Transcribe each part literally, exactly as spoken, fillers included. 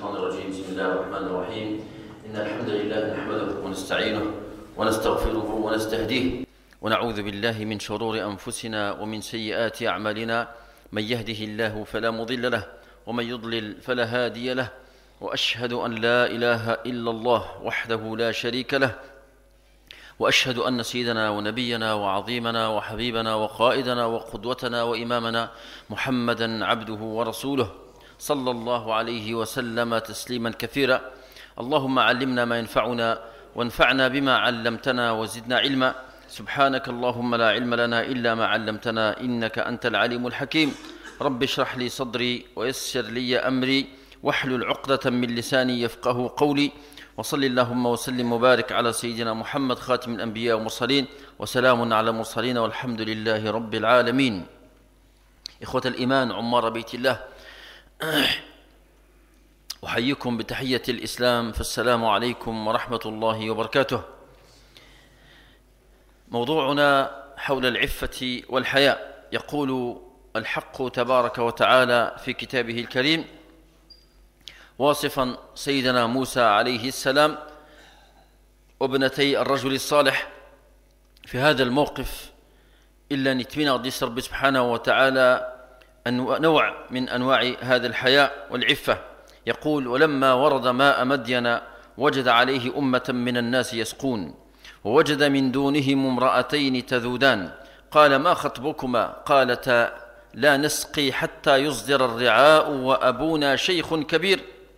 الشيطان الرجيم. بسم الله الرحمن الرحيم. إن الحمد لله نحمده ونستعينه ونستغفره ونستهديه ونعوذ بالله من شرور أنفسنا ومن سيئات أعمالنا. من يهده الله فلا مضل له ومن يضلل فلا هادي له، وأشهد أن لا إله إلا الله وحده لا شريك له، وأشهد أن سيدنا ونبينا وعظيمنا وحبيبنا وقائدنا وقدوتنا وإمامنا محمدا عبده ورسوله صلى الله عليه وسلم تسليما كثيرا. اللهم علمنا ما ينفعنا وانفعنا بما علمتنا وزدنا علما. سبحانك اللهم لا علم لنا إلا ما علمتنا إنك أنت العليم الحكيم. رب اشرح لي صدري ويسر لي أمري واحلل عقدة من لساني يفقه قولي. وصل اللهم وسلم وبارك على سيدنا محمد خاتم الأنبياء والمرسلين، وسلام على المرسلين والحمد لله رب العالمين. إخوة الإيمان عمار بيت الله، أحييكم بتحية الإسلام، فالسلام عليكم ورحمة الله وبركاته. موضوعنا حول العفة والحياء. يقول الحق تبارك وتعالى في كتابه الكريم واصفا سيدنا موسى عليه السلام وابنتي الرجل الصالح في هذا الموقف، إلا نتمنى غدي ربي سبحانه وتعالى نوع من أنواع هذا الحياء والعفة. يقول: ولما ورد ماء مدين وجد عليه أمة من الناس يسقون ووجد من دونهم امرأتين تذودان قال: ما خطبكما؟ قالتا: لا نسقي حتى يصدر الرعاء وأبونا شيخ كبير.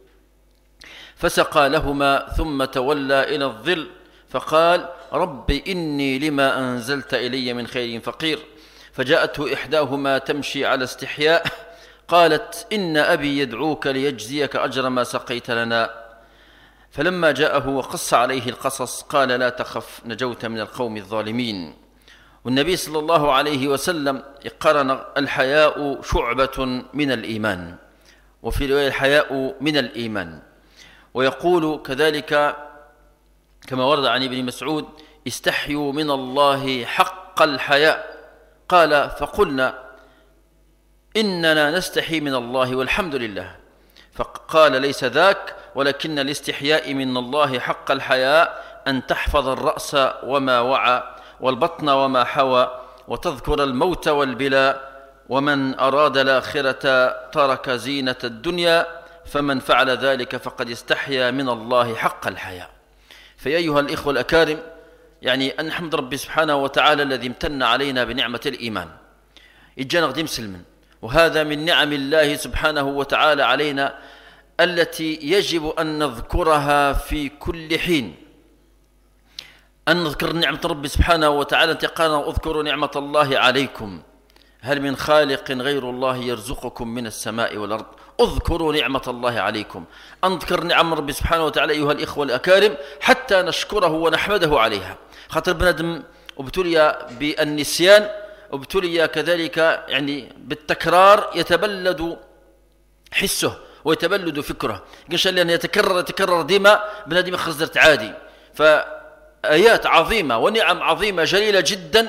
فسقى لهما ثم تولى إلى الظل فقال: رب إني لما أنزلت إلي من خير فقير. فجاءته إحداهما تمشي على استحياء قالت: إن أبي يدعوك ليجزيك أجر ما سقيت لنا. فلما جاءه وقص عليه القصص قال: لا تخف، نجوت من القوم الظالمين. والنبي صلى الله عليه وسلم قرن الحياء شعبة من الإيمان، وفي رواية الحياء من الإيمان. ويقول كذلك كما ورد عن ابن مسعود: استحيوا من الله حق الحياء. قال: فقلنا إننا نستحي من الله والحمد لله. فقال: ليس ذاك، ولكن الاستحياء من الله حق الحياء أن تحفظ الرأس وما وعى والبطن وما حوى وتذكر الموت والبلاء، ومن أراد الآخرة ترك زينة الدنيا، فمن فعل ذلك فقد استحيا من الله حق الحياء. فيا أيها الإخوة الأكارم، يعني أن نحمد ربي سبحانه وتعالى الذي امتن علينا بنعمة الإيمان. إجانا غدي مسلما، وهذا من نعم الله سبحانه وتعالى علينا التي يجب أن نذكرها في كل حين. أن نذكر نعمة ربي سبحانه وتعالى. قال: اذكروا نعمة الله عليكم هل من خالق غير الله يرزقكم من السماء والأرض. اذكروا نعمة الله عليكم. أنذكر نعم ربي سبحانه وتعالى أيها الإخوة الأكارم حتى نشكره ونحمده عليها. خاطر بنادم ابتلي بالنسيان، ابتلي كذلك يعني بالتكرار، يتبلد حسه ويتبلد فكره. قش لأن يتكرر يتكرر ديما بنادم خزرت عادي. فآيات عظيمة ونعم عظيمة جليلة جدا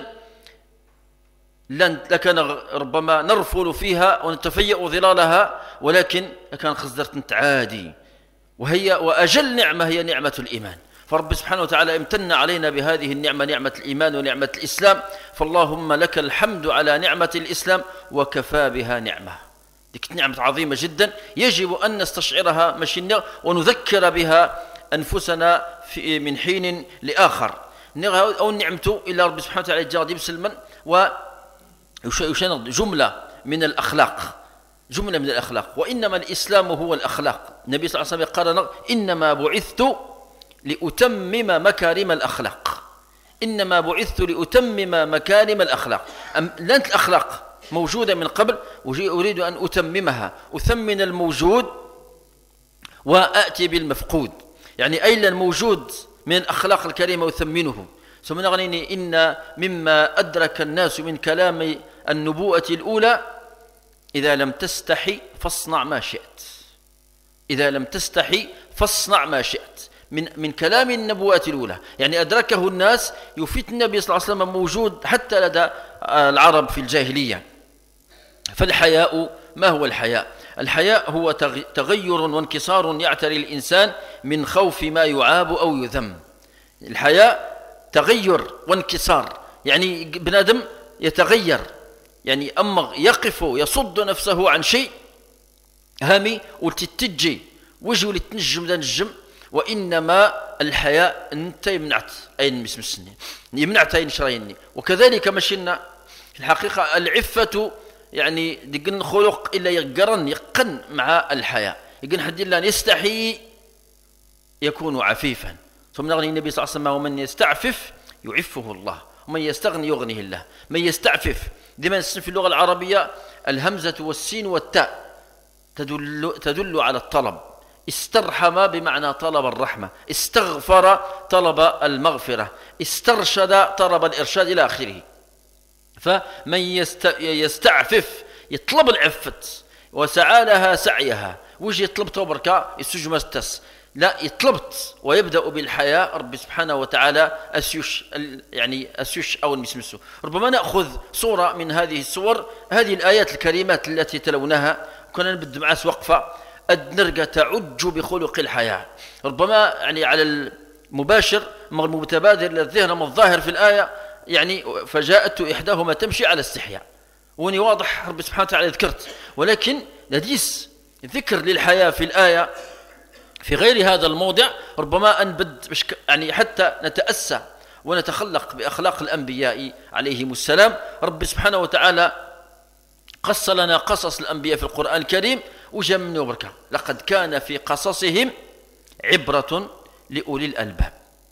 لكان ربما نرفل فيها ونتفيأ ظلالها، ولكن كان خزرت عادي. وهي وأجل نعمة هي نعمة الإيمان. فرب سبحانه وتعالى امتن علينا بهذه النعمة، نعمة الإيمان ونعمة الإسلام. فاللهم لك الحمد على نعمة الإسلام، وكفى بها نعمة. ديك نعمة عظيمة جدا يجب أن نستشعرها مشينا ونذكر بها أنفسنا في من حين لآخر. أو نعمته إلى رب سبحانه وتعالى جاد بسلما و جملة من الأخلاق، جملة من الأخلاق. وإنما الإسلام هو الأخلاق. النبي صلى الله عليه وسلم قال: إنما بعثت لأتمم مكارم الأخلاق. إنما بعثت لأتمم مكارم الأخلاق. لانت الأخلاق موجودة من قبل، أريد أن أتممها، أثمن الموجود وأتي بالمفقود. يعني أين الموجود من الأخلاق الكريمة أثمنه. ثم نغنيني: إن مما أدرك الناس من كلام النبوءة الأولى: إذا لم تستحي فاصنع ما شئت. إذا لم تستحي فاصنع ما شئت. من من كلام النبوءة الأولى، يعني أدركه الناس. يفيد النبي صلى الله عليه وسلم موجود حتى لدى العرب في الجاهلية. فالحياء ما هو الحياء؟ الحياء هو تغير وانكسار يعتري الإنسان من خوف ما يعاب أو يذم. الحياء تغير وانكسار، يعني بنادم يتغير، يعني أما يقف يصد نفسه عن شيء هامي ولتتجي وجه ولتنجم دا نجم، وإنما الحياء أنت يمنعت أين مسمسني يمنعت أين شرايني. وكذلك مشينا الحقيقة العفة يعني دقن خلق إلا يقرن يقن مع الحياء، يقن حد الله يستحي يكون عفيفا. ثم نغني النبي صلى الله عليه وسلم ومن يستعفف يعفه الله ومن يستغني يغنيه الله. من يستعفف دائما في اللغة العربية الهمزة والسين والتاء تدل, تدل على الطلب. استرحم بمعنى طلب الرحمة، استغفر طلب المغفرة، استرشد طلب الإرشاد إلى آخره. فمن يستعفف يطلب العفت وسعى لها سعيها، ويجي يطلب توبركا يسجم استس لا يطلبت ويبدأ بالحياء. رب سبحانه وتعالى أسيش يعني أسيش أو المسمسو. ربما نأخذ صورة من هذه الصور، هذه الآيات الكريمات التي تلوناها كنا نبدأ مع وقفة النرجة تعج بخلق الحياة. ربما يعني على المباشر المتبادر للذهن من الظاهر في الآية يعني فجاءت إحداهما تمشي على استحياء، وني واضح رب سبحانه وتعالى ذكرت، ولكن لديس ذكر للحياة في الآية في غير هذا الموضع ربما أنبد يعني حتى نتأسى ونتخلق بأخلاق الأنبياء عليهم السلام. رب سبحانه وتعالى قص لنا قصص الأنبياء في القرآن الكريم وجمع وبركة. لقد كان في قصصهم عبرة لأولي الألباب.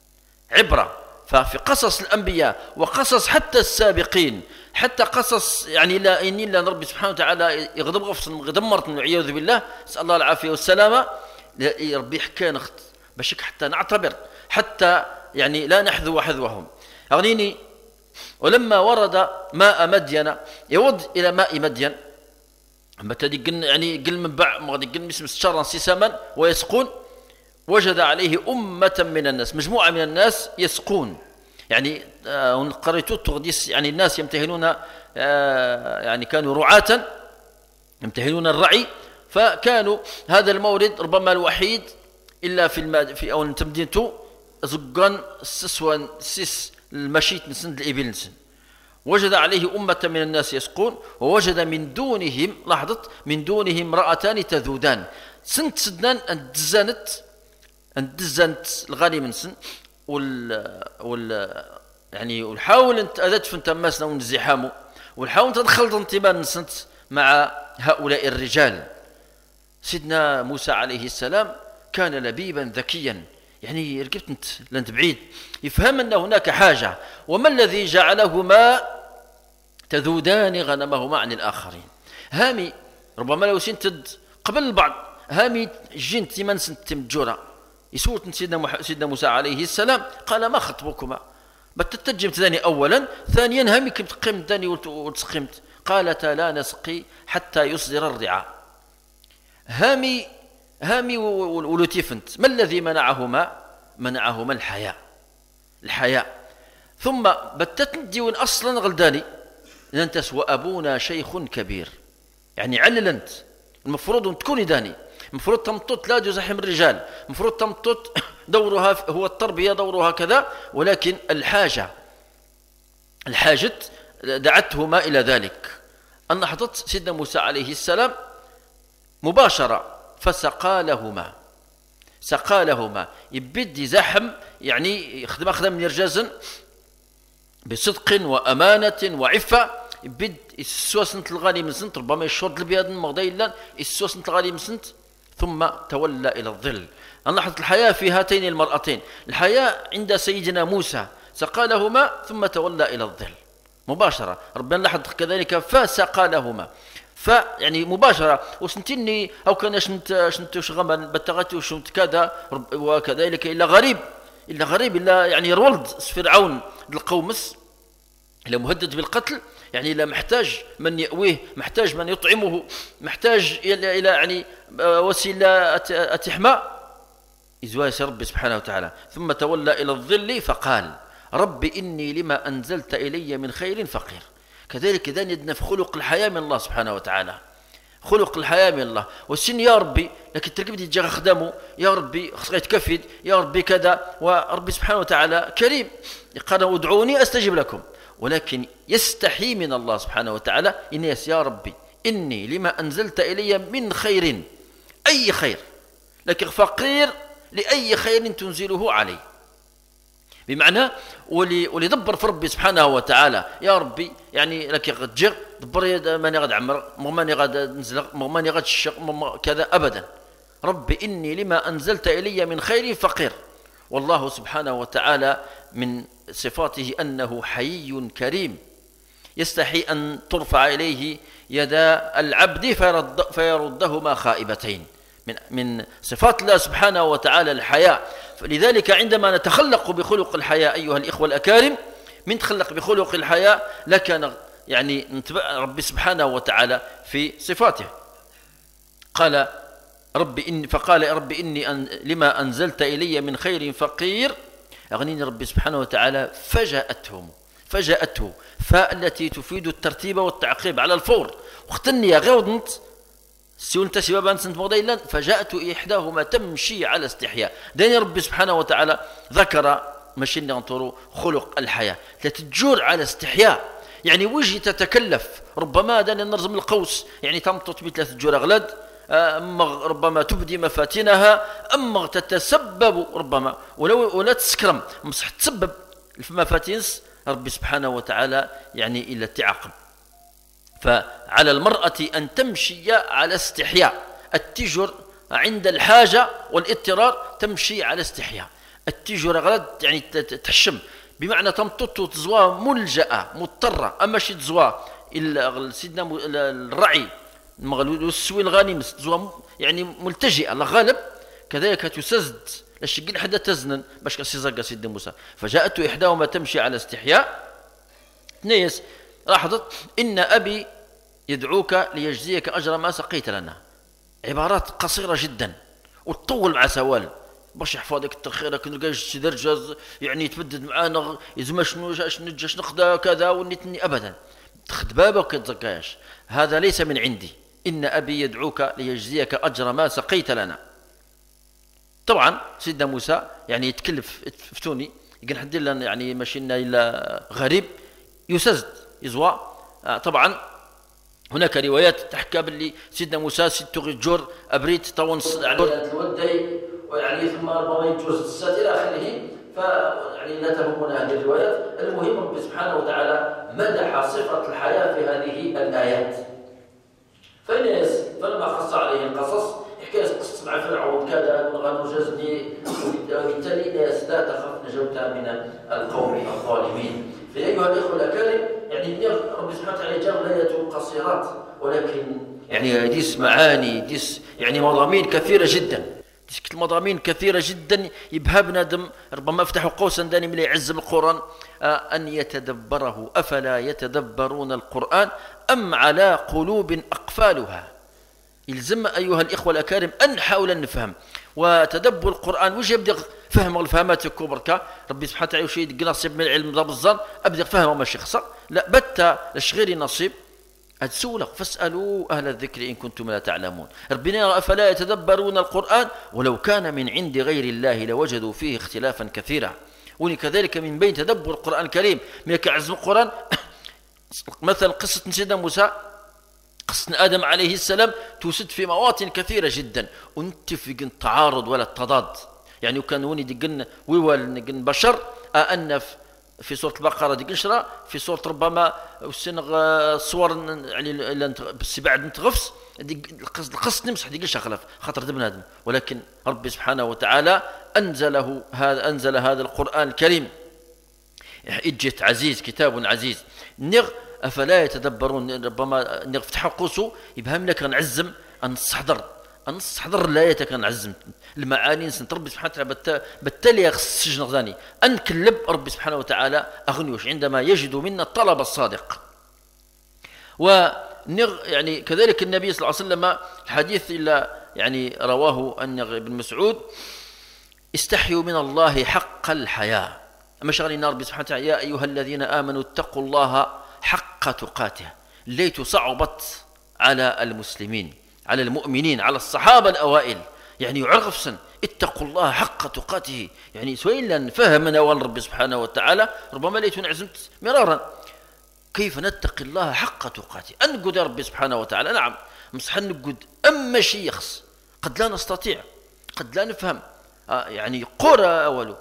عبرة ففي قصص الأنبياء وقصص حتى السابقين، حتى قصص يعني لا إن إلا رب سبحانه وتعالى يغضب غفص غدمرت والعياذ بالله، نسأل الله العافية والسلامة. ربي حكى نخت باش حتى نعتبر حتى يعني لا نحذو حذوهم. أغنيني ولما ورد ماء مدين يود إلى ماء مدين متى قل يعني قل من بعد ما قل مسم شرا سسما ويسقون، وجد عليه أمة من الناس، مجموعة من الناس يسقون. يعني آه قريتو تغديس يعني الناس يمتهنون آه يعني كانوا رعاة يمتهنون الرعي، فكانوا هذا المورد ربما الوحيد إلا في الماد في أو تمدينته زقان سسوان سس المشيت نسند الإبل نسند. وجد عليه أمة من الناس يسقون ووجد من دونهم لاحظت من دونهم امرأتان تذودان. سنت سدنان اندزانت اندزانت الغالي من سن وال وال يعني والحاول انت اذت فنت ماسنا ونزحامو والحاول تدخلت انتباه نسنت مع هؤلاء الرجال. سيدنا موسى عليه السلام كان لبيبا ذكيا، يعني ركبت انت لانت بعيد يفهم ان هناك حاجه. وما الذي جعلهما تذودان غنمهما عن الاخرين؟ هامي ربما لو سنتد قبل البعض هامي جنت من سنت مجوره يسوت سيدنا مح... سيدنا موسى عليه السلام قال ما خطبكما؟ بتتجمت ثاني اولا، ثانيا هامي كنت قمت ثاني وتسقمت. قالتا لا نسقي حتى يصدر الرعاء. هامي هامي ولتفنت ما الذي منعهما؟ منعهما الحياء. الحياء ثم بتت ديون اصلا غلداني لنتس وابونا شيخ كبير، يعني عللنت المفروض تكوني داني، المفروض تمطط لا يزاحم الرجال، المفروض تمطط دورها هو التربيه دورها كذا، ولكن الحاجه الحاجه دعتهما الى ذلك. ان حطت سيدنا موسى عليه السلام مباشره فسقى لهما سقى لهما يبدي زحم يعني يخدم أخدم من رجازن بصدق وأمانة وعفة. يبد السوسنة الغالي من سنت ربما يشرد البياد مغضي الله السوسنة الغالي من سنت ثم تولى إلى الظل. نلاحظ الحياة في هاتين المرأتين، الحياة عند سيدنا موسى سقى لهما ثم تولى إلى الظل مباشرة. ربنا لاحظ كذلك فسقى لهما فيعني مباشرة وسنتني أو كان شنت شنت شغما بتغت وشنت كذا وكذلك إلا غريب إلا غريب إلا يعني رولد فرعون القومس إلا مهدد بالقتل، يعني إلا محتاج من يأويه، محتاج من يطعمه، محتاج إلى إلى يعني وسيلة أتحمى إزواج رب سبحانه وتعالى. ثم تولى إلى الظل فقال رب إني لما أنزلت إلي من خير فقير. كذلك إذا ندنا في خلق الحياة من الله سبحانه وتعالى، خلق الحياة من الله. والسن يا ربي لكن تلقى بدي تجي خدمه يا ربي خصك يتكفد يا ربي كذا، وربي سبحانه وتعالى كريم قال ادعوني استجب لكم، ولكن يستحي من الله سبحانه وتعالى إن يا ربي إني لما أنزلت إلي من خير، أي خير، لكن فقير لأي خير تنزله علي. بمعنى ولي ولي دبر في ربي سبحانه وتعالى يا ربي يعني لك غتجي دبر ماني غاد عمر ماني غاد نزل ماني غاد الشق كذا أبدا. ربي إني لما أنزلت إلي من خير فقير. والله سبحانه وتعالى من صفاته أنه حيي كريم يستحي أن ترفع إليه يدا العبد فيرد فيردهما خائبتين. من من صفات الله سبحانه وتعالى الحياء. فلذلك عندما نتخلق بخلق الحياء أيها الإخوة الأكارم، من تخلق بخلق الحياء لكان يعني نتبع ربي سبحانه وتعالى في صفاته. قال ربي إني فقال ربي إني أن لما أنزلت إلي من خير فقير أغنيني ربي سبحانه وتعالى فجاءتهم فجاءته فاء التي تفيد الترتيب والتعقيب على الفور. واختني غير ضنت سيونت سبابا نسنت مضيلا فجاءت إحداهما تمشي على استحياء. داني ربي سبحانه وتعالى ذكر ماشي ننطروا خلق الحياة تتجور على استحياء، يعني وجه تتكلف ربما داني نرزم القوس يعني تمطط بثلاث جور أغلاد، أما ربما تبدي مفاتنها، أما تتسبب ربما ولو ولا تسكرم مصح تسبب المفاتنس ربي سبحانه وتعالى يعني إلى التعاقب. فعلى المرأة أن تمشي على استحياء، التجر عند الحاجة والاضطرار تمشي على استحياء. التجر غلط يعني تحشم بمعنى تمطط تزوى ملجأة مضطرة، أما شي تزوى سيدنا الرعي السوي الغانم تزوى يعني ملتجئة لغالب كذلك تسزد الشقين حدا تزنن باش كسيزاقا سيدنا موسى. فجاءت إحداهما تمشي على استحياء. نيس لاحظت إن أبي يدعوك ليجزيك أجر ما سقيت لنا. عبارات قصيرة جدا وتطول مع سوال باش يحفظك تخيرك نلقاش درجة يعني يتبدد معانا يزما شنو جاش نجاش نخدا كذا ونتني أبدا تخد بابك وكتزكاش. هذا ليس من عندي، إن أبي يدعوك ليجزيك أجر ما سقيت لنا. طبعا سيدنا موسى يعني يتكلف فتوني يقول حد لنا يعني ماشينا إلا غريب يسزد يزوى. طبعا هناك روايات تحكى باللي سيدنا موسى ست جور أبريت طونس الودي ويعني ثم ربما يجوز السات إلى آخره. فيعني لا تهمنا هذه الروايات. المهم رب سبحانه وتعالى مدح صفة الحياة في هذه الآيات. فالناس فلما خص عليه القصص حكاية قصص مع فرعون كذا ونجزني وبالتالي الناس لا تخف نجوت من القوم الظالمين. في أيها الإخوة الأكارم يعني رب سبحانه وتعالى جاب الآيات قصيرات ولكن يعني ديس معاني ديس يعني مضامين كثيرة جدا، ديس مضامين كثيرة جدا يبها بنادم ربما افتحوا قوسا داني من يعزم القرآن أن يتدبره أفلا يتدبرون القرآن أم على قلوب أقفالها. يلزم أيها الإخوة الأكارم أن نحاول نفهم وتدبر القرآن وش يبدأ فهم الفهمات الكبرى. ربي سبحانه وتعالى وش يدق نصيب من العلم ضرب الظن أبدأ فهم ماشي خسر لا بتا لشغيري نصيب أتسولك فاسألوا أهل الذكر إن كنتم لا تعلمون. ربنا أفلا يتدبرون القرآن ولو كان من عند غير الله لوجدوا فيه اختلافا كثيرا. وكذلك من بين تدبر القرآن الكريم من عزم القرآن مثلا قصة سيدنا موسى قصة آدم عليه السلام توسد في مواطن كثيرة جدا ونتفق التعارض ولا التضاد. يعني وكان وني دقن ويوال نقن بشر أن في سورة البقرة دقن شرا في سورة ربما السنغ صور يعني بس بعد نتغفس القصة نمسح دقن شخلف خاطر دبن آدم. ولكن ربي سبحانه وتعالى أنزله هذا أنزل هذا القرآن الكريم إجت عزيز كتاب عزيز نغ أفلا يتدبرون. ربما نفتح قوسه يبهم لك نعزم أن نستحضر أن نستحضر الآيات كنعزم المعاني نسنت ربي سبحانه وتعالى بالتالي يخص السجن غزاني أن كلب ربي سبحانه وتعالى أغنيوش عندما يجد منا الطلب الصادق. ونغ يعني كذلك النبي صلى الله عليه وسلم الحديث إلا يعني رواه أن ابن مسعود استحيوا من الله حق الحياة. أما شغلنا ربي سبحانه وتعالى يا أيها الذين آمنوا اتقوا الله حق تقاته. ليت صعبت على المسلمين، على المؤمنين، على الصحابة الأوائل، يعني يعرف سن اتقوا الله حق تقاته. يعني سويلا فهمنا والرب سبحانه وتعالى ربما ليت عزمت مرارا كيف نتقي الله حق تقاته. أنقد ربي سبحانه وتعالى، نعم مصح نقد، أما شيء يخص قد لا نستطيع، قد لا نفهم، آه يعني قرى أوله.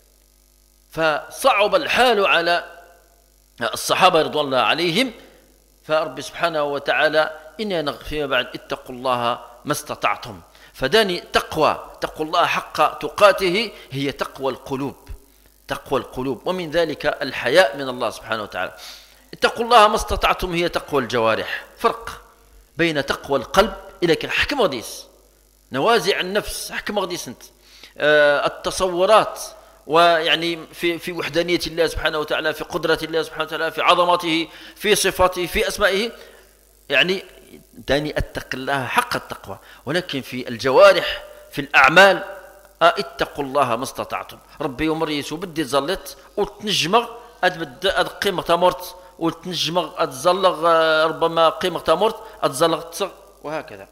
فصعب الحال على الصحابة رضوان الله عليهم، فرب سبحانه وتعالى إننا فيما بعد اتقوا الله ما استطعتم. فداني تقوى تقوى الله حق تقاته هي تقوى القلوب، تقوى القلوب، ومن ذلك الحياء من الله سبحانه وتعالى. اتقوا الله ما استطعتم هي تقوى الجوارح. فرق بين تقوى القلب إلى حكم غديس، نوازع النفس حكم غديس انت، آه التصورات، ويعني في في وحدانية الله سبحانه وتعالى، في قدرة الله سبحانه وتعالى، في عظمته، في صفاته، في أسمائه، يعني داني أتق الله حق التقوى. ولكن في الجوارح في الأعمال اتقوا الله ما استطعتم. ربي يمريس وبدي تزلط وتنجمغ أد قيمة تمرت وتنجمغ أتزلغ ربما قيمة تمرت أتزلغ، وهكذا.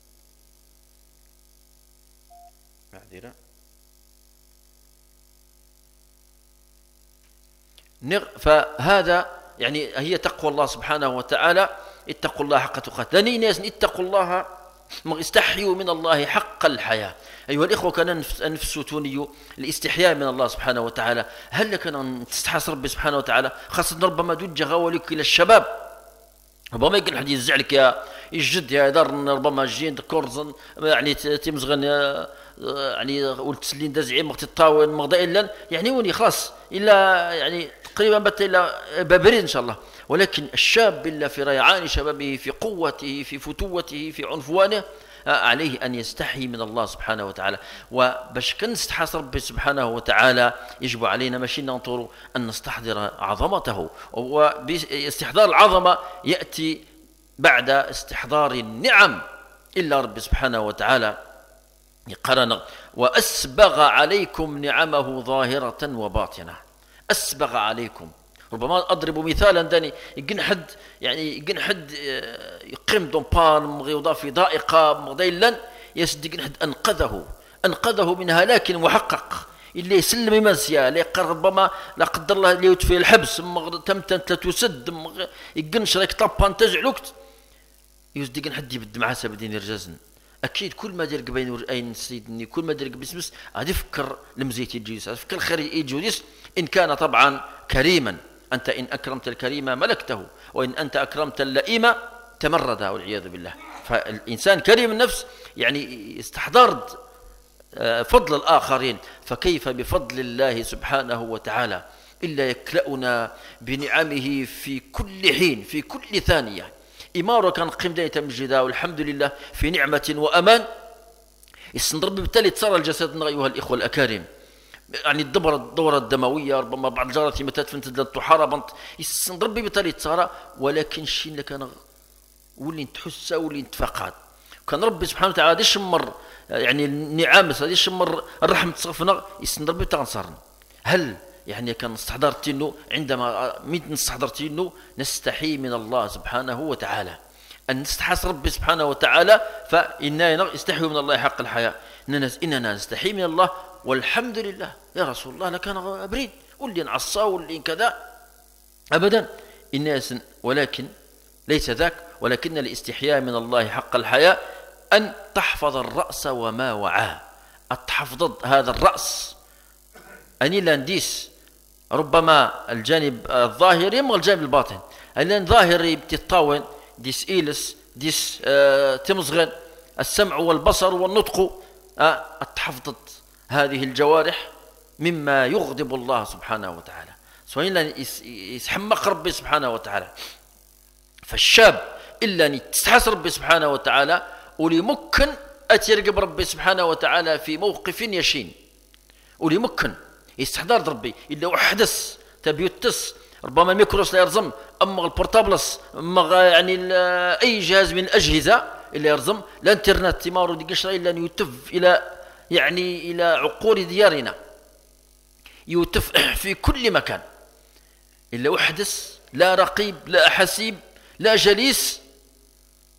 معذرة. فهذا يعني هي تقوى الله سبحانه وتعالى، اتقوا الله حق تقاته. لاني ناس اتقوا الله استحيوا من الله حق الحياة. أيها الإخوة، كان نفس توني الاستحياء من الله سبحانه وتعالى. هل لك أن تستحس ربي سبحانه وتعالى، خاصة ربما دوجة غاولك إلى الشباب، ربما يقول الحديث زعلك يا الجد يا دار، ربما جين كورزن يعني تمزغن يعني والتسلين دزعي مغتي الطاون مغدا إلا يعني وني خلاص إلا يعني تقريبا بات إلا بابرين إن شاء الله. ولكن الشاب إلا في ريعان شبابه، في قوته، في فتوته، في عنفوانه، عليه أن يستحي من الله سبحانه وتعالى. وباش كنستحاس ربي سبحانه وتعالى يجب علينا ماشي ننطر أن نستحضر عظمته، واستحضار العظمة يأتي بعد استحضار النعم. إلا ربي سبحانه وتعالى قرن وأسبغ عليكم نعمه ظاهرة وباطنة. أسبغ عليكم، ربما أضرب مثالا داني يقن حد يعني يقن حد يقيم دومبان مغيوضا في ضائقة مغديلا يسد حد أنقذه أنقذه من هلاك محقق، اللي يسلم يمسيا اللي ربما لا قدر الله اللي يتفي الحبس تمتن تسد يقن شريك طبان تجعلوكت يسد حد يبد مع حسب دين الرجازن. أكيد كل ما دير بين أين سيدني كل ما دير بسمس غادي يفكر لمزيت الجيس، يفكر الخير يجوديس إن كان طبعا كريما. أنت إن أكرمت الكريم ملكته، وإن أنت أكرمت اللئيم تمرد والعياذ بالله. فالإنسان كريم النفس يعني استحضر فضل الآخرين، فكيف بفضل الله سبحانه وتعالى إلا يكلأنا بنعمه في كل حين في كل ثانية. إمارة كان قيم داية مجدا والحمد لله في نعمة وأمان. يستنضرب بالتالي تصار الجسد أيها الإخوة الأكارم، يعني الدورة الدورة الدموية ربما بعض الجارات متى تفنت تحارب يستنضرب بالتالي تصار. ولكن الشيء اللي كان واللي تحس واللي تفقد كان ربي سبحانه وتعالى غادي يشمر يعني النعم، غادي يشمر الرحمة تصرفنا يستنضرب بتنصرنا. هل يعني كان استحضرت انه عندما ميت استحضرت انه نستحي من الله سبحانه وتعالى، ان نستحس ربي سبحانه وتعالى، فإننا نستحي من الله حق الحياء، اننا نستحي من الله. والحمد لله يا رسول الله لكان ابريد واللي نعصى واللي كذا ابدا الناس. ولكن ليس ذاك، ولكن الاستحياء من الله حق الحياء ان تحفظ الرأس وما وعاه. تحفظ هذا الرأس اني لا نديس ربما الجانب الظاهري أما الجانب الباطن. لأن ظاهري بتطاون ديس إيلس ديس آه تمزغن السمع والبصر والنطق، آه تحفظت هذه الجوارح مما يغضب الله سبحانه وتعالى، سواء يسحمق ربي سبحانه وتعالى. فالشاب إلا أن تستحس ربي سبحانه وتعالى وليمكن أتيرقب ربي سبحانه وتعالى في موقف يشين، وليمكن يستحضر ربي إلا وحدث تبيوتس ربما الميكروس لا يرزم، أما البورتابلس أما يعني أي جهاز من الأجهزة اللي يرزم، الانترنت تمارو دي قشرة إلا أن يتف إلى يعني إلى عقول ديارنا، يتف في كل مكان إلا وحدث، لا رقيب لا حسيب لا جليس،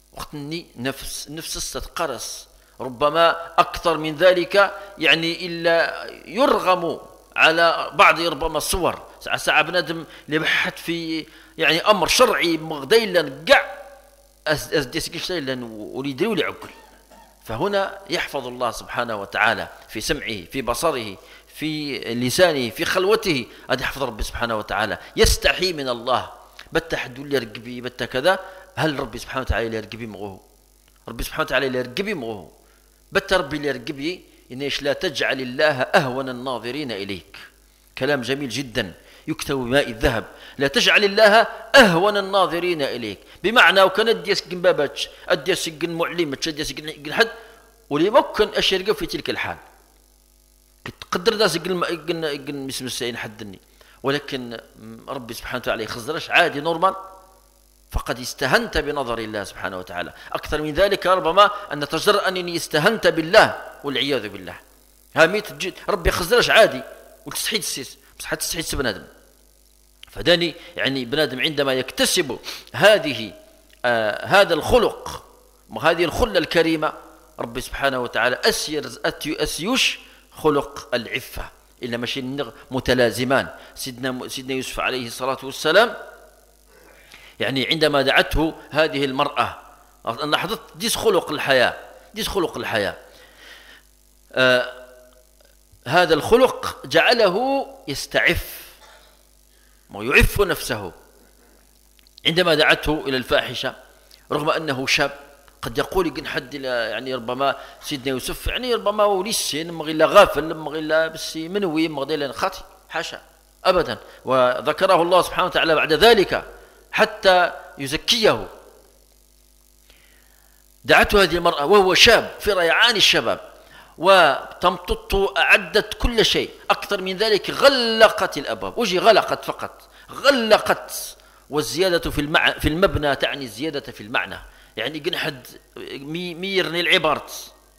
وقتني نفس نفس ستقرس ربما أكثر من ذلك، يعني إلا يرغم على بعض ربما الصور ساعة بنادم اللي بحث في يعني أمر شرعي مغديلا كاع أزديسكيشتيلا وليدري ولي عقل. فهنا يحفظ الله سبحانه وتعالى في سمعه، في بصره، في لسانه، في خلوته، هذا يحفظ ربي سبحانه وتعالى. يستحي من الله بتا حد اللي يرقبي بتا كذا، هل ربي سبحانه وتعالى اللي يرقبي مغوه؟ ربي سبحانه وتعالى اللي يرقبي مغوه بتا ربي اللي يرقبي إنيش لا تجعل الله أهون الناظرين إليك. كلام جميل جدا يكتب بماء الذهب. لا تجعل الله أهون الناظرين إليك، بمعنى وكان أدي يسكن باباتش، أدي يسكن معلمتش، أدي يسكن حد ولي ممكن أشيرقه في تلك الحال تقدر دا سكن مسم السعين حدني، ولكن ربي سبحانه وتعالى يخزرش عادي نورمال، فقد استهنت بنظر الله سبحانه وتعالى. أكثر من ذلك ربما أن تجرأ أنني استهنت بالله والعياذ بالله. هاميت تجي ربي يخزرش عادي وتستحيد السيس بس حتى تستحيد بنادم. فداني يعني بنادم عندما يكتسب هذه آه هذا الخلق وهذه الخلة الكريمة، ربي سبحانه وتعالى أسير أسيوش خلق العفة إلا ماشي متلازمان. سيدنا سيدنا يوسف عليه الصلاة والسلام يعني عندما دعته هذه المرأة لاحظت ديس خلق الحياة، ديس خلق الحياة آه هذا الخلق جعله يستعف ويعف نفسه. عندما دعته إلى الفاحشة رغم أنه شاب، قد يقول يقن حد يعني ربما سيدنا يوسف يعني ربما وليسين مغلا غافل مغلا بس منوي مغلا خاطي، حاشا أبدا. وذكره الله سبحانه وتعالى بعد ذلك حتى يزكيه. دعته هذه المرأة وهو شاب في ريعان الشباب وتمطط أعدت كل شيء، أكثر من ذلك غلقت الأبواب، وجي غلقت فقط، غلقت. والزيادة في المع... في المبنى تعني الزيادة في المعنى، يعني قن حد مي... ميرني العبارة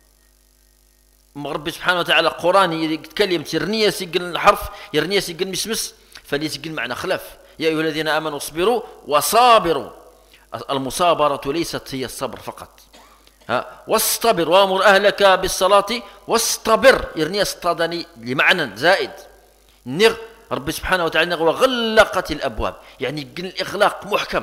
ربي سبحانه وتعالى قراني يتكلم ترنيا سيقن الحرف يرنيا سيقن مسمس فليس يقن معنى خلاف. يا أيها الذين آمنوا اصبروا وصابروا. المصابرة ليست هي الصبر فقط، ها واصطبر وامر أهلك بالصلاة واصطبر يرني اصطادني لمعنى زائد. نغ ربي سبحانه وتعالى وغلقت الأبواب، يعني الإغلاق محكم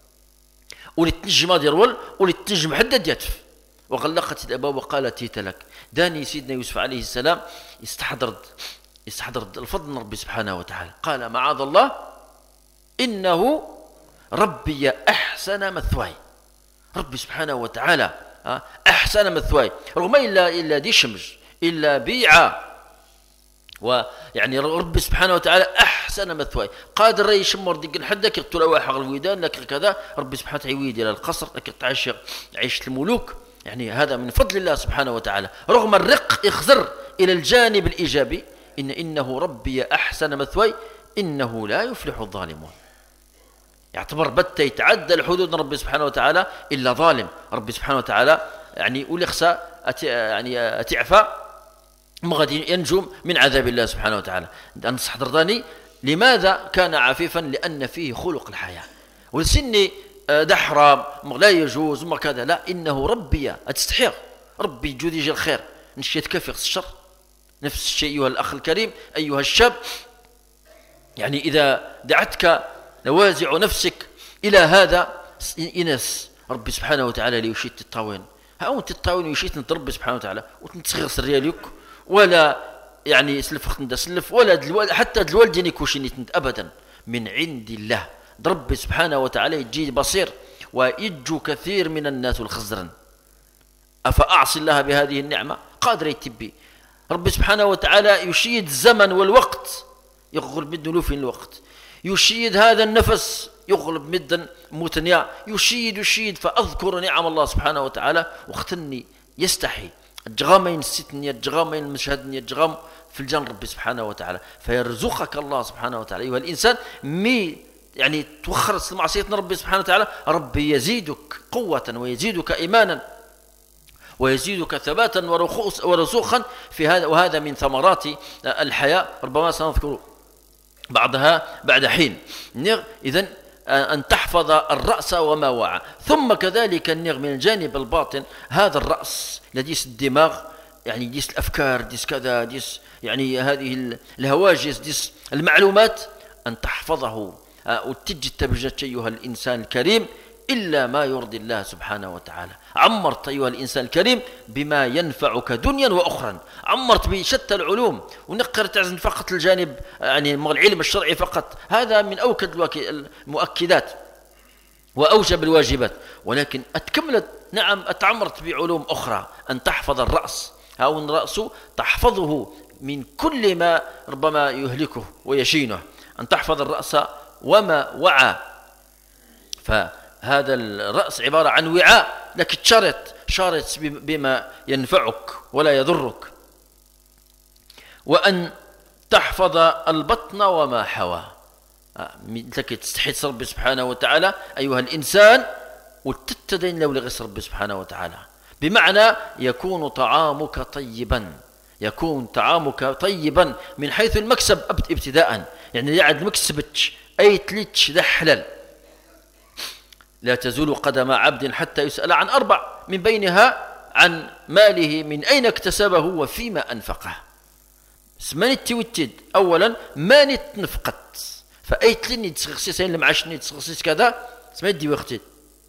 ولتنجم ديرول ولتنجم حدد يتف. وغلقت الأبواب وقالت تيت لك. داني سيدنا يوسف عليه السلام استحضرت استحضرت الفضل ربي سبحانه وتعالى، قال معاذ الله إنه ربي أحسن مثواي. ربي سبحانه وتعالى أحسن مثواي، رغم إلا إلا دي شمج إلا بيعة، ويعني ربي سبحانه وتعالى أحسن مثواي. قادر رأي شمر ديك حدك يقتل واحد الويدان لك كذا، ربي سبحانه وتعالى يويد إلى القصر لك تعيش عيش الملوك. يعني هذا من فضل الله سبحانه وتعالى، رغم الرق يخزر إلى الجانب الإيجابي. إن إنه ربي أحسن مثواي إنه لا يفلح الظالمون. يعتبر بتا يتعدى الحدود ربي سبحانه وتعالى إلا ظالم. ربي سبحانه وتعالى يعني ولخسى يعني أتعفى مغادي ينجم من عذاب الله سبحانه وتعالى. أنت حضرتني لماذا كان عفيفا؟ لأن فيه خلق الحياة. ولسني دحرة لا يجوز ما كذا، لا، إنه ربي أتستحق ربي جودي يجي الخير نشيت كفي الشر. نفس الشيء أيها الأخ الكريم أيها الشاب، يعني إذا دعتك نوازع نفسك إلى هذا إنس ربي سبحانه وتعالى ليشيت الطاوين هاو تطاوين ويشيت ربي سبحانه وتعالى وتنتغير سريالك ولا يعني سلف خند سلف ولا دلوال حتى الوالدين يكوشيني أبدا من عند الله. ربي سبحانه وتعالى يجي بصير ويجو كثير من الناس الخزرا. أفأعصي الله بهذه النعمة؟ قادر يتبي. ربي سبحانه وتعالى يشيد الزمن والوقت يغلب مد ألوف الوقت، يشيد هذا النفس يغلب مدا متنيا، يشيد يشيد. فأذكر نعم الله سبحانه وتعالى واختني يستحي الجغامين ستني الجغامين مشهدني الجغام في الجنة ربي سبحانه وتعالى. فيرزقك الله سبحانه وتعالى أيها الإنسان مي يعني توخرت المعصية ربي سبحانه وتعالى، ربي يزيدك قوة ويزيدك إيمانا ويزيدك ثباتا ورسوخا في هذا. وهذا من ثمرات الحياة، ربما سنذكر بعضها بعد حين. إذن أن تحفظ الرأس وما وعى. ثم كذلك النغ من الجانب الباطن هذا الرأس لديس الدماغ، يعني ديس الأفكار، ديس كذا، ديس يعني هذه الهواجس، ديس المعلومات، أن تحفظه وتجتبجت أيها الإنسان الكريم إلا ما يرضي الله سبحانه وتعالى. عمرت أيها الإنسان الكريم بما ينفعك دنيا وأخرى، عمرت بشتى العلوم، ونقر تعزن فقط الجانب يعني العلم الشرعي فقط، هذا من أوكد المؤكدات وأوجب الواجبات، ولكن أتكملت نعم أتعمرت بعلوم أخرى، أن تحفظ الرأس، أو الرأس تحفظه من كل ما ربما يهلكه ويشينه، أن تحفظ الرأس وما وعى. فهذا الرأس عبارة عن وعاء لك تشارت شارت بما ينفعك ولا يضرك. وأن تحفظ البطن وما حوى، لك تستحيث ربي سبحانه وتعالى أيها الإنسان وتتدين لو لغس ربي سبحانه وتعالى، بمعنى يكون طعامك طيبا، يكون طعامك طيبا من حيث المكسب ابتداء، يعني يعد مكسبتش أي تليتش ذا حلال. لا تزول قدم عبد حتى يسأل عن أربع، من بينها عن ماله من أين اكتسبه وفيما أنفقه. سمانيتي وتد أولا ما نتنفقت، فأيت لي تسغسي سين لمعاشني تسغسي كذا سمانيتي وقتي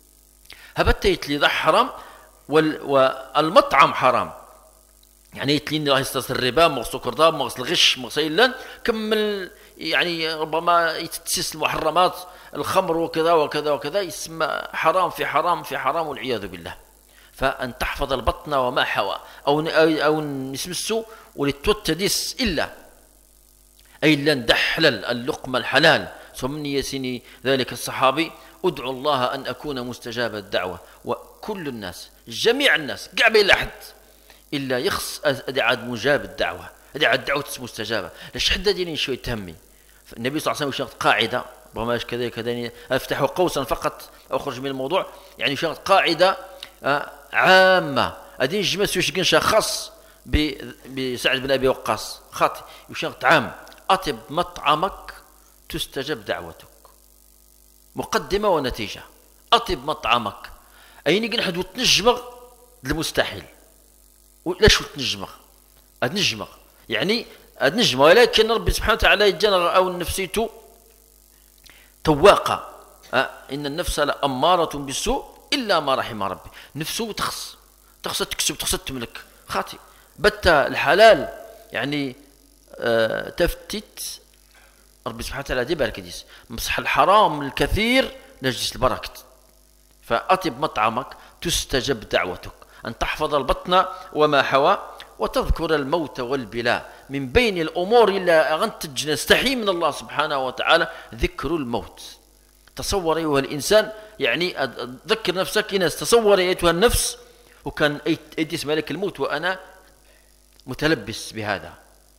هبتيت لي ذا حرام، والمطعم حرام، يعني يتلين الله يستثر الربا مغسل كرداب مغسل الغش مغسل كمل، يعني ربما يتسس المحرمات الخمر وكذا وكذا وكذا، يسمى حرام في حرام في حرام والعياذ بالله. فأن تحفظ البطن وما حوى، أو أو نسمسو ولتوتدس إلا أي لن دحلل اللقمة الحلال. ثم يسني ذلك الصحابي أدعو الله أن أكون مستجاب الدعوة، وكل الناس جميع الناس قاع بين أحد إلا يخص أدعاد مجاب الدعوة، أدعاد الدعوة مستجابة. ليش حد ديني شوي تهمي؟ النبي صلى الله عليه وسلم قاعدة ربما كذا كذا أفتح قوسا فقط أخرج من الموضوع، يعني شغل قاعدة عامة أدين جمس وش خاص بسعد بن أبي وقاص خاطي وشغل عام: أطب مطعمك تستجب دعوتك. مقدمة ونتيجة: أطب مطعمك أي نحد وتنجمغ المستحيل. ليش تنجمغ؟ أتنجمغ يعني أتنجمغ، ولكن ربي سبحانه وتعالى يجنغ أو نفسيته تواقع. أه إن النفس لأمارة بالسوء إلا ما رحم ربي. نفسه تخص تخص تكسب تخص تملك خاطي بتا الحلال، يعني أه تفتت ربي سبحانه وتعالى دي باركديس مصح الحرام الكثير نجلس البركة. فأطب مطعمك تستجب دعوتك، أن تحفظ البطن وما حوى، وتذكر الموت والبلاء. من بين الأمور إلا أغنتج نستحي من الله سبحانه وتعالى ذكر الموت. تصور أيها الإنسان، يعني ذكر نفسك إنس، تصور أيها النفس وكان أيديس ملك الموت وأنا متلبس بهذا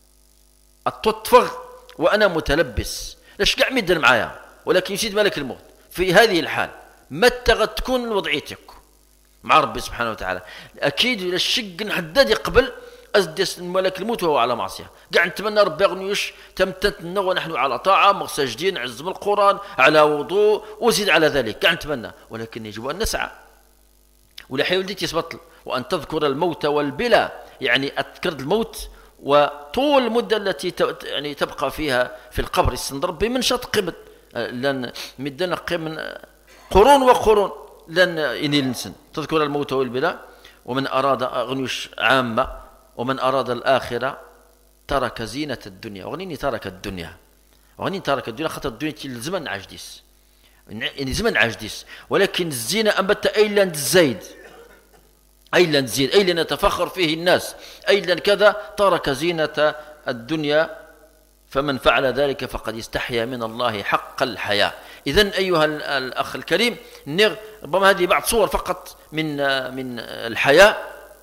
التطفغ وأنا متلبس، ليش قاع مدن معايا، ولكن يسيد ملك الموت في هذه الحال متى غد تكون وضعيتك مع ربي سبحانه وتعالى؟ أكيد الشق نحدد قبل أزدس ملك الموت وهو على معصية. قاعد نتمنى ربي يغنيوش تمتتنا ونحن على طاعة مغسجدين عزم القرآن على وضوء وزيد على ذلك، قاعد نتمنى، ولكن يجب أن نسعى. ولا حيولدي تثبت. وأن تذكر الموت والبلا، يعني أذكر الموت وطول المدة التي يعني تبقى فيها في القبر. السند ربي من شط قبل لن مدنا من قرون وقرون لن ينيل الإنسان. تذكر الموت والبلا. ومن أراد أغنيش عامة، ومن أراد الآخرة ترك زينة الدنيا. وغنيني ترك الدنيا، وغنيني ترك الدنيا خاطر الدنيا الزمن عجديس، يعني زمن عجديس، ولكن الزينة أنبت أيلا الزيد، أيلا تزيد، أيلا نتفخر فيه الناس، أيلا كذا. ترك زينة الدنيا، فمن فعل ذلك فقد استحيا من الله حق الحياة. إذن أيها الأخ الكريم، ربما هذه بعض صور فقط من من الحياة.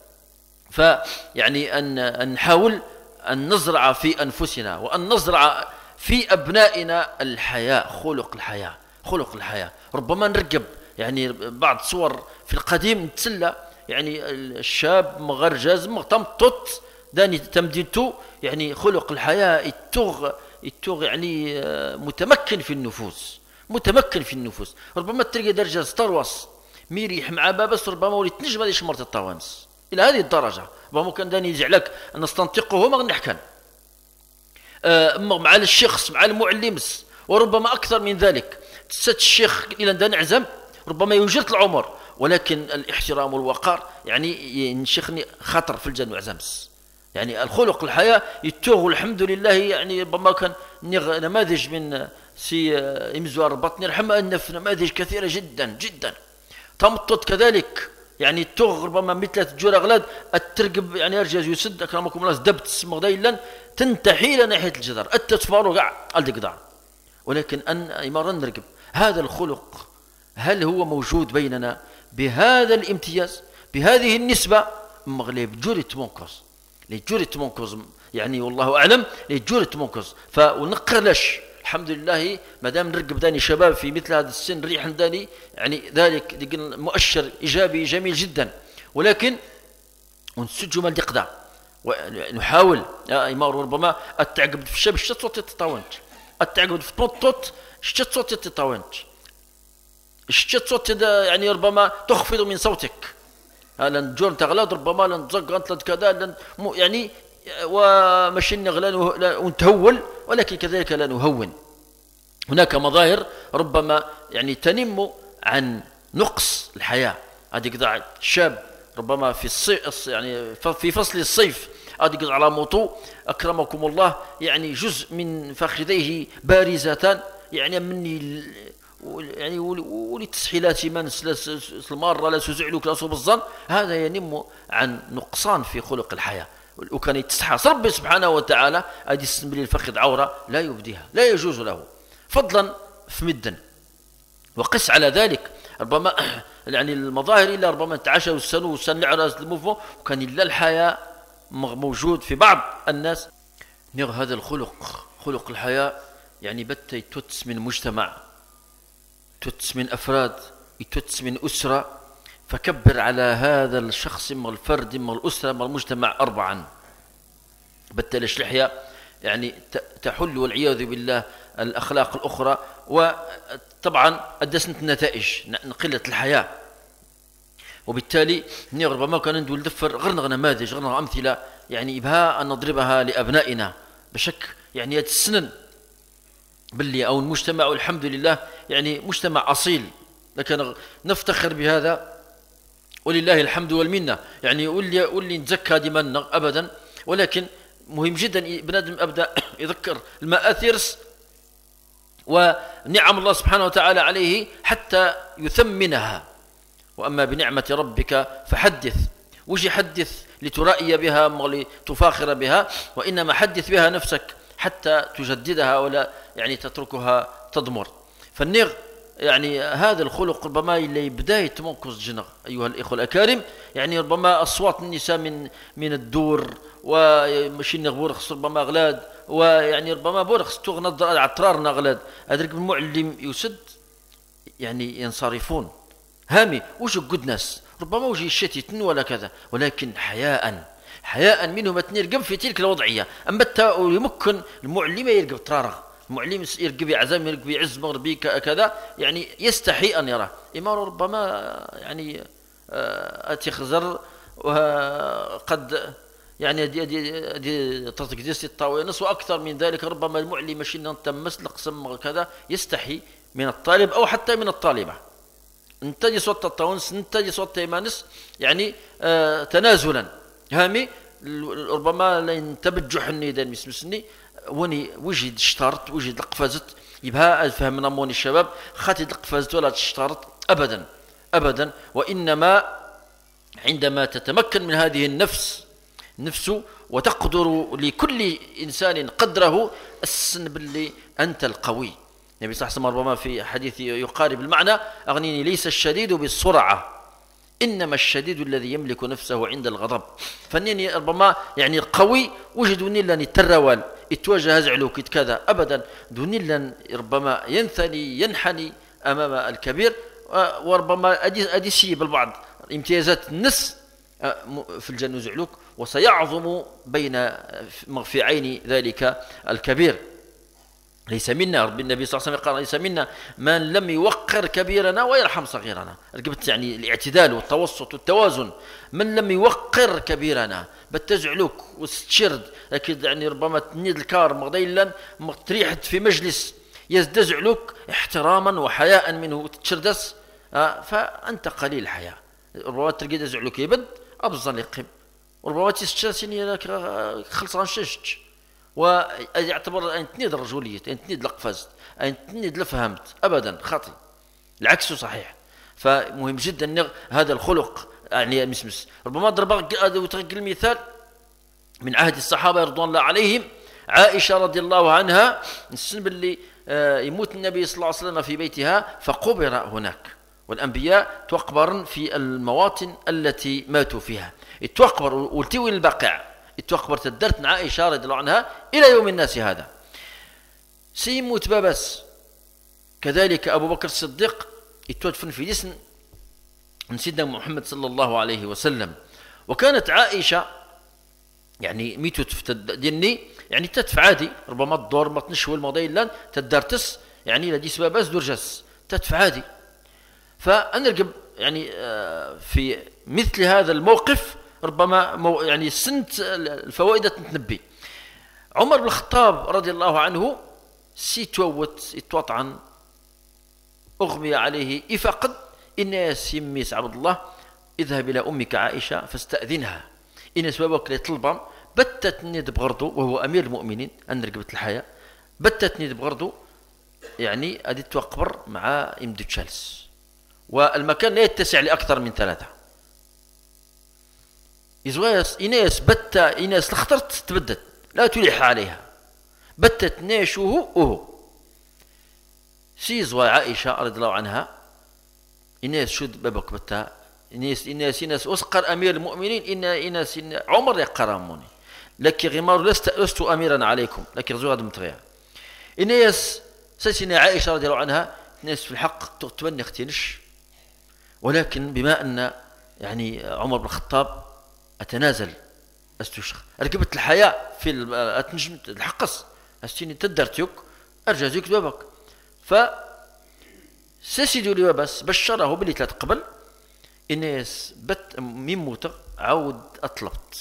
فيعني أن نحاول أن نزرع في أنفسنا وأن نزرع في أبنائنا الحياة، خلق الحياة، خلق الحياة. ربما نرقب يعني بعض صور في القديم نتسلى، يعني الشاب مغرجز مغتمطط داني تمدينته، يعني خلق الحياة التوغ التوغ يعني متمكن في النفوس، متمكن في النفوس. ربما تلقى درجة ستروس ميريح مع بابس، ربما ولي تنجم هذه شمرة الطوانس إلى هذه الدرجة. ربما كان داني يجعلك أن نستنطقه ما نحكن أه مع الشخص مع المعلمس، وربما أكثر من ذلك. ست الشيخ إلى دان نعزم ربما يوجد العمر، ولكن الاحترام والوقار يعني ينشخني خطر في الجنة عزمس. يعني الخلق الحياة يتوغ الحمد لله. يعني ربما كان نماذج من سي إمزوار بطني رحمه أن في نماذج كثيرة جدا جدا. تمطط كذلك يعني توغ ربما مثل تجور أغلاد الترقب يعني أرجاز يسد أكرمكم الله دبت اسمه دايلا تنتحي إلى ناحية الجدار التتفارو قاع الدقدار. ولكن أن إمارة نرقب هذا الخلق هل هو موجود بيننا بهذا الامتياز بهذه النسبة؟ مغلب جوري تمونكوز لجوري تمونكوز يعني والله أعلم لجوري تمونكوز. فنقلش الحمد لله مادام نرقب داني شباب في مثل هذا السن ريح داني يعني ذلك مؤشر إيجابي جميل جدا. ولكن ونسجوا مال دقدا ونحاول يا إمار ربما التعقب في الشاب الشت صوت تطاونت التعقب في طوط الشت صوت تطاونت الشت صوت يعني ربما تخفض من صوتك لن جون تغلط ربما لن تزق أنت كذا لن يعني ومش نغلان ونتهول، ولكن كذلك لا نهون. هناك مظاهر ربما يعني تنم عن نقص الحياة. هذه قطع شاب ربما في الصيف يعني في فصل الصيف هذه قطع على موطو أكرمكم الله يعني جزء من فخذيه بارزة يعني مني يعني ولتسحيلات من المارة لا تزعلك لا صوب الظن. هذا ينم عن نقصان في خلق الحياة. وكان يتسحاس ربي سبحانه وتعالى أدي السنبلي الفخذ عورة لا يبديها لا يجوز له فضلا في مدن. وقس على ذلك ربما يعني المظاهر إلا ربما تعاشوا السنو والسن لعراس الموفو وكان إلا الحياة موجود في بعض الناس. نير هذا الخلق خلق الحياة يعني بت يتوتس من مجتمع يتوتس من أفراد يتوتس من أسرة. فكبر على هذا الشخص من الفرد من الأسرة من المجتمع أربعا بتلش لحية يعني تحل والعياذ بالله الأخلاق الأخرى. وطبعا أدسنت النتائج قلة الحياة. وبالتالي ربما كان ندو ندفر غير نماذج غير أمثلة يعني بها أن نضربها لأبنائنا بشك يعني هذا السنن باللي أو المجتمع والحمد لله يعني مجتمع أصيل لكن نفتخر بهذا ولله الحمد والمنة. يعني واللي واللي نتزكى ديما أبدا، ولكن مهم جدا بنادم أبدأ يذكر المآثرس ونعم الله سبحانه وتعالى عليه حتى يثمنها. وأما بنعمة ربك فحدث وجي حدث لترائي بها ولتفاخر بها، وإنما حدث بها نفسك حتى تجددها ولا يعني تتركها تضمر. فالنغ يعني هذا الخلق ربما اللي بداية منقص جنغ أيها الإخوة الأكارم. يعني ربما أصوات النساء من من الدور ومشي نغبورخص ربما أغلاد ويعني ربما بورخص تغنى عطرارنا أغلاد أدرك المعلم يسد يعني ينصرفون هامي وش قد ناس ربما وجي الشتيتن ولا كذا، ولكن حياء حياء منهم يرقب في تلك الوضعية. أما يمكن المعلمة يرقب طرارغ المعلم يرقب يعزم يرقب يعز مغربي كذا يعني يستحي أن يراه. إمارة ربما يعني أتخزر وقد يعني دي دي دي تطقديس الطاوينس وأكثر من ذلك. ربما المعلم ماشي تمس لقسم كذا يستحي من الطالب أو حتى من الطالبة. انتجي صوت الطاونس انتجي صوت تيمانس يعني آه تنازلا هامي ربما لين تبجح النيدان مسمسني وني وجد اشترط وجد القفازت يبها الفهم نموني الشباب خاتي القفازت ولا تشترط أبدا أبدا. وإنما عندما تتمكن من هذه النفس نفسه وتقدر لكل إنسان قدره السن باللي أنت القوي. النبي صلى الله عليه وسلم ربما في حديث يقارب المعنى أغنيني ليس الشديد بالسرعة إنما الشديد الذي يملك نفسه عند الغضب. فنيني ربما يعني القوي وجدوني لن يتروال يتواجه هزعلوك كذا أبدا دوني لن ربما ينثني ينحني أمام الكبير. وربما أدي أدي شيء بالبعض امتيازات النس في الجنة زعلوك وسيعظم بين في عين ذلك الكبير. ليس منا، رب النبي صلى الله عليه وسلم قال ليس منا من لم يوقر كبيرنا ويرحم صغيرنا. ركبت يعني الاعتدال والتوسط والتوازن. من لم يوقر كبيرنا بتزعلوك وستشرد، لكن يعني ربما تنيد الكار مغديلا تريحت في مجلس يزدزعلوك احتراما وحياء منه تشردس، آه فأنت قليل الحياء. ربما تلقى يزعلوك يبد أبزن يقيم، وربما تستشرسيني خلص غنششت، ويعتبر أن تنيد الرجولية، أن تنيد القفاز، أن تنيد الفهمت، أبدا خاطئ، العكس صحيح. فمهم جدا هذا الخلق يعني المسمس. ربما ضرب المثال من عهد الصحابة رضوان الله عليهم، عائشة رضي الله عنها السن باللي يموت النبي صلى الله عليه وسلم في بيتها فقبر هناك، والأنبياء توقبرن في المواطن التي ماتوا فيها، يتوقبر والتوي البقع يتوقبر تدرت عائشة رضي الله عنها إلى يوم الناس هذا. سيموت بابس كذلك أبو بكر الصديق يتوفن في جسم من سيدنا محمد صلى الله عليه وسلم. وكانت عائشة يعني ميتو ديني يعني تدفع عادي، ربما الدور ما تنشوي الموضوع إلا تدرتس يعني لدي سباباس درجس تدفع عادي. فأنرقب يعني في مثل هذا الموقف ربما مو يعني سنت الفوائد تنتنبي. عمر بن الخطاب رضي الله عنه سيتوت يتوطعن أغمي عليه إفقد إناس يميس عبد الله اذهب إلى أمك عائشة فاستأذنها، إناس بابك ليطلبهم بتت ند بغرضه وهو أمير المؤمنين أن رقبت الحياة، بتت ند بغرضه يعني أدي توقبر مع إمدو تشالس، والمكان لا يتسع لأكثر من ثلاثة. إزواس إناس بتا إناس اخترت تبدت لا تلح عليها بتت ناشوه أوه سيزوا عائشة رضي الله عنها إناس شد بابك بتا إناس إناس إناس أسقر أمير المؤمنين إن إناس إن عمر يقراموني لك غمار لست لست أميرا عليكم لك رزوها دمتريا إناس سيدنا عائشة رضي الله عنها ناس في الحق تتمنى اختينش، ولكن بما أن يعني عمر بن الخطاب أتنازل أستشخ ركبت الحياة في أتنجم الحقص أستيني تدرتيك أرجع زيك بابك. ف سيسيدوا لي بس بشره بلي تقبل الناس بت مين موتر عاود أطلبت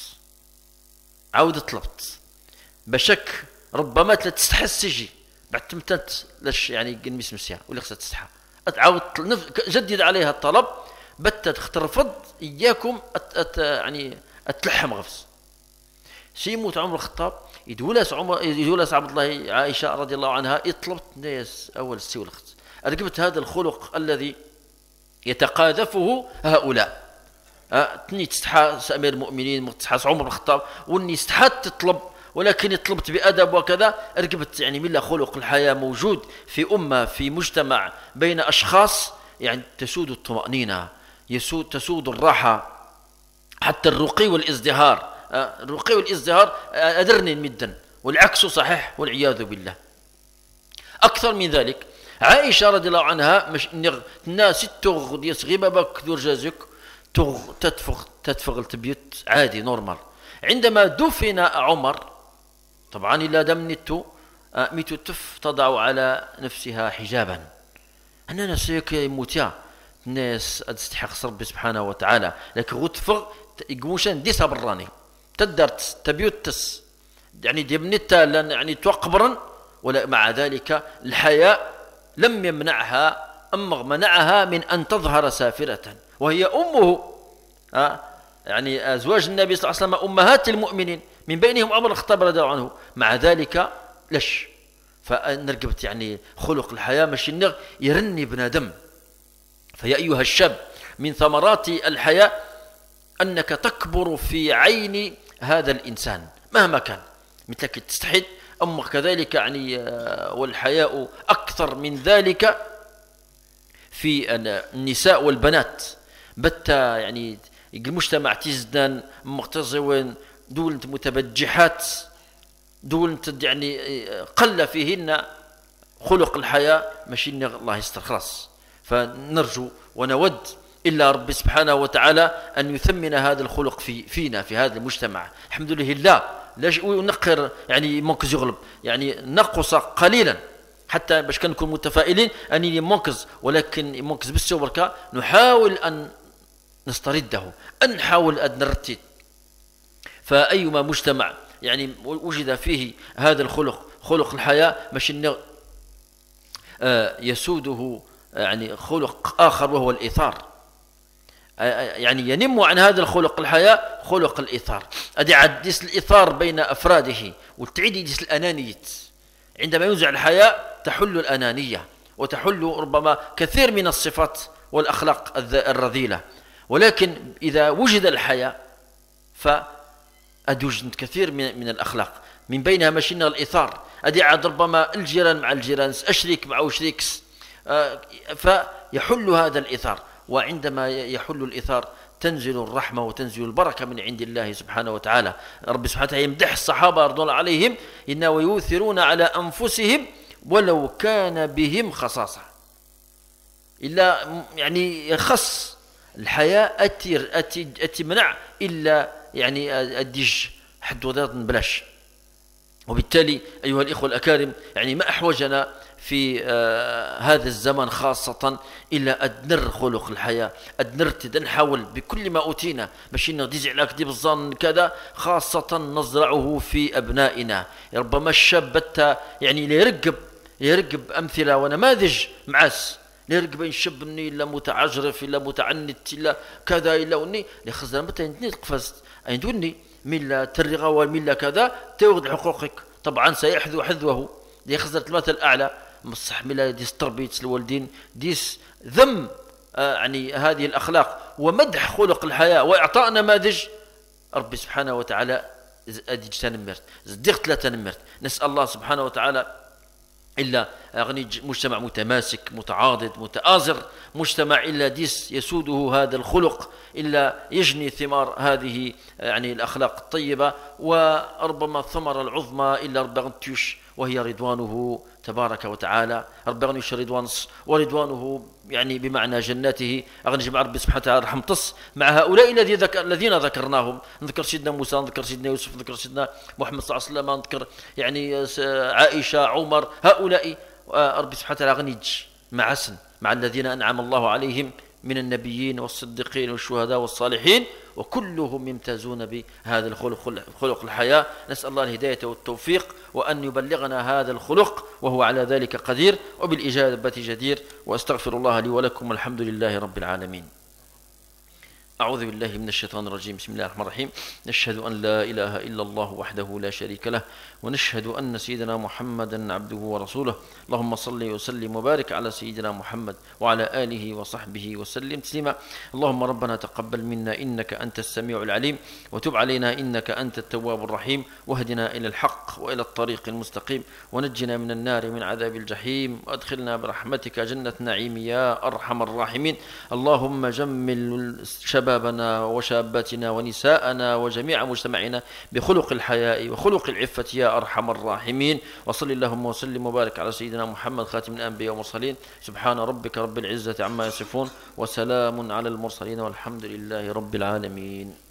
عاود طلبت بشك ربما تستحس تجي بعد تمتت لش يعني قنميس مسيا ولا خصها تستحى عاود جدد عليها الطلب بتت ترفض إياكم أت أت يعني أتلحم غفص. سيموت عمر الخطاب يدولس عمر يدولس عبد الله عائشة رضي الله عنها يطلبت ناس أول السي والأخت. ركبت هذا الخلق الذي يتقاذفه هؤلاء. أه تني تستحى أمير المؤمنين تستحى عمر الخطاب واني استحت تطلب ولكن طلبت بأدب وكذا. ركبت يعني من خلق الحياة موجود في أمة في مجتمع بين أشخاص يعني تسود الطمأنينة يسود تسود الراحة حتى الرقي والازدهار. أه الرقي والازدهار أدرني مدا والعكس صحيح والعياذ بالله. أكثر من ذلك عائشة رضي الله عنها مش الناس تغ يصغي بابك دور جازك تغ تدفغ تدفغ التبيوت عادي نورمال. عندما دفن عمر طبعا إلا دمنته ميتو تف تضع على نفسها حجابا أننا سيك يموتيا الناس استحق ربي سبحانه وتعالى لكن غتفغ يقومشان ديسها براني تدرت تبيوت تس يعني ديبنتا يعني توقبرا ولا مع ذلك الحياء لم يمنعها أم منعها من أن تظهر سافرة وهي أمه. أه يعني أزواج النبي صلى الله عليه وسلم أمهات المؤمنين من بينهم عمر الخطاب رضي الله عنه مع ذلك لش فنرقبت يعني خلق الحياة مش النغ يرني بنادم. فيا أيها الشاب من ثمرات الحياة أنك تكبر في عين هذا الإنسان مهما كان مثلك تستحد أما كذلك يعني والحياء أكثر من ذلك في النساء والبنات بتا يعني المجتمع تزدان مغتزوين دول متبجحات دول يعني قل فيهن خلق الحياة ماشي الله يستر خلاص. فنرجو ونود إلا رب سبحانه وتعالى أن يثمن هذا الخلق في فينا في هذا المجتمع. الحمد لله لا لاش ونقر يعني ممكن يغلب يعني نقص قليلا حتى باش كنكون متفائلين اني منقذ، ولكن منقذ بالسوء بركه نحاول ان نسترده، ان نحاول ان نرتد. فايما مجتمع يعني وجد فيه هذا الخلق، خلق الحياة، ماشي يسوده يعني خلق آخر وهو الإيثار، يعني ينم عن هذا الخلق الحياة خلق الإيثار. أدي عديس الإيثار بين أفراده والتعيد يديس الأنانية. عندما ينزع الحياة تحل الأنانية وتحل ربما كثير من الصفات والأخلاق الرذيلة. ولكن إذا وجد الحياة فأدوجد كثير من, من الأخلاق، من بينها ماشينا الإيثار. أدي عاد ربما الجيران مع الجيران، أشريك مع شريكس، فيحل هذا الإيثار. وعندما يحل الإيثار تنزل الرحمة وتنزل البركة من عند الله سبحانه وتعالى. رب سبحانه وتعالى يمدح الصحابة رضي الله عليهم إنه ويؤثرون على أنفسهم ولو كان بهم خصاصة، إلا يعني يخص الحياة أتير أتي أتي منع إلا يعني أديج حد وذات بلاش. وبالتالي أيها الإخوة الأكارم، يعني ما أحوجنا في آه هذا الزمن خاصة إلا أدنر خلق الحياة، أدنر نحاول بكل ما أوتينا باش نغديز على كذب الظن كذا، خاصة نزرعه في أبنائنا. ربما الشاب بتا يعني ليرقب يرقب أمثلة ونماذج معاس، ليرقب إن شاب إني إلا متعجرف إلا متعنت إلا كذا إلا وني لخزنا متى ينتني تقفز أين دوني ملا ترغى وملا كذا تاخذ حقوقك. طبعا سيحذو حذوه ليخزر المثل الأعلى مصح ملا ديس تربية الوالدين، ديس ذم آه يعني هذه الأخلاق ومدح خلق الحياة وإعطاء نماذج. ربي سبحانه وتعالى أدي تنمرت زدقت لا تنمرت. نسأل الله سبحانه وتعالى إلا أغني مجتمع متماسك متعاضد متآزر، مجتمع إلا ديس يسوده هذا الخلق، إلا يجني ثمار هذه يعني الأخلاق الطيبة، وربما الثمرة العظمى إلا رب غنتيش وهي رضوانه تبارك وتعالى. رب غنيش رضوان ورضوانه يعني بمعنى جناته. أغني جمع ربي سبحانه وتعالى رحم تص مع هؤلاء الذي ذكر الذين ذكرناهم، نذكر سيدنا موسى، نذكر سيدنا يوسف، نذكر سيدنا محمد صلى الله عليه وسلم، نذكر يعني عائشة عمر، هؤلاء ربي سبحانه وتعالى غنيج مع سن مع الذين أنعم الله عليهم من النبيين والصديقين والشهداء والصالحين، وكلهم يمتازون بهذا الخلق خلق الحياة. نسأل الله الهداية والتوفيق وأن يبلغنا هذا الخلق وهو على ذلك قدير وبالإجابة جدير. وأستغفر الله لي ولكم والحمد لله رب العالمين. أعوذ بالله من الشيطان الرجيم. بسم الله الرحمن الرحيم. نشهد أن لا إله إلا الله وحده لا شريك له، ونشهد أن سيدنا محمدا عبده ورسوله. اللهم صل وسلم وبارك على سيدنا محمد وعلى آله وصحبه وسلم تسليما. اللهم ربنا تقبل منا إنك أنت السميع العليم، وتب علينا إنك أنت التواب الرحيم، واهدنا إلى الحق وإلى الطريق المستقيم، ونجنا من النار من عذاب الجحيم، وأدخلنا برحمتك جنة نعيم يا أرحم الراحمين. اللهم جمل شباب شبابنا وشاباتنا ونساءنا وجميع مجتمعنا بخلق الحياء وخلق العفة يا أرحم الراحمين. وصل اللهم وسلم وبارك على سيدنا محمد خاتم الأنبياء والمرسلين. سبحان ربك رب العزة عما يصفون، وسلام على المرسلين، والحمد لله رب العالمين.